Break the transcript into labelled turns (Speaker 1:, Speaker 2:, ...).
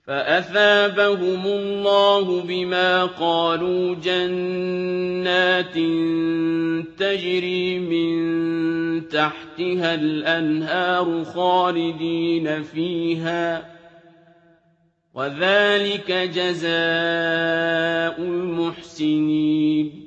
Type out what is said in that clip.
Speaker 1: فأثابهم الله بما قالوا جنات تجري من تحتها الأنهار خالدين فيها وذلك جزاء المحسنين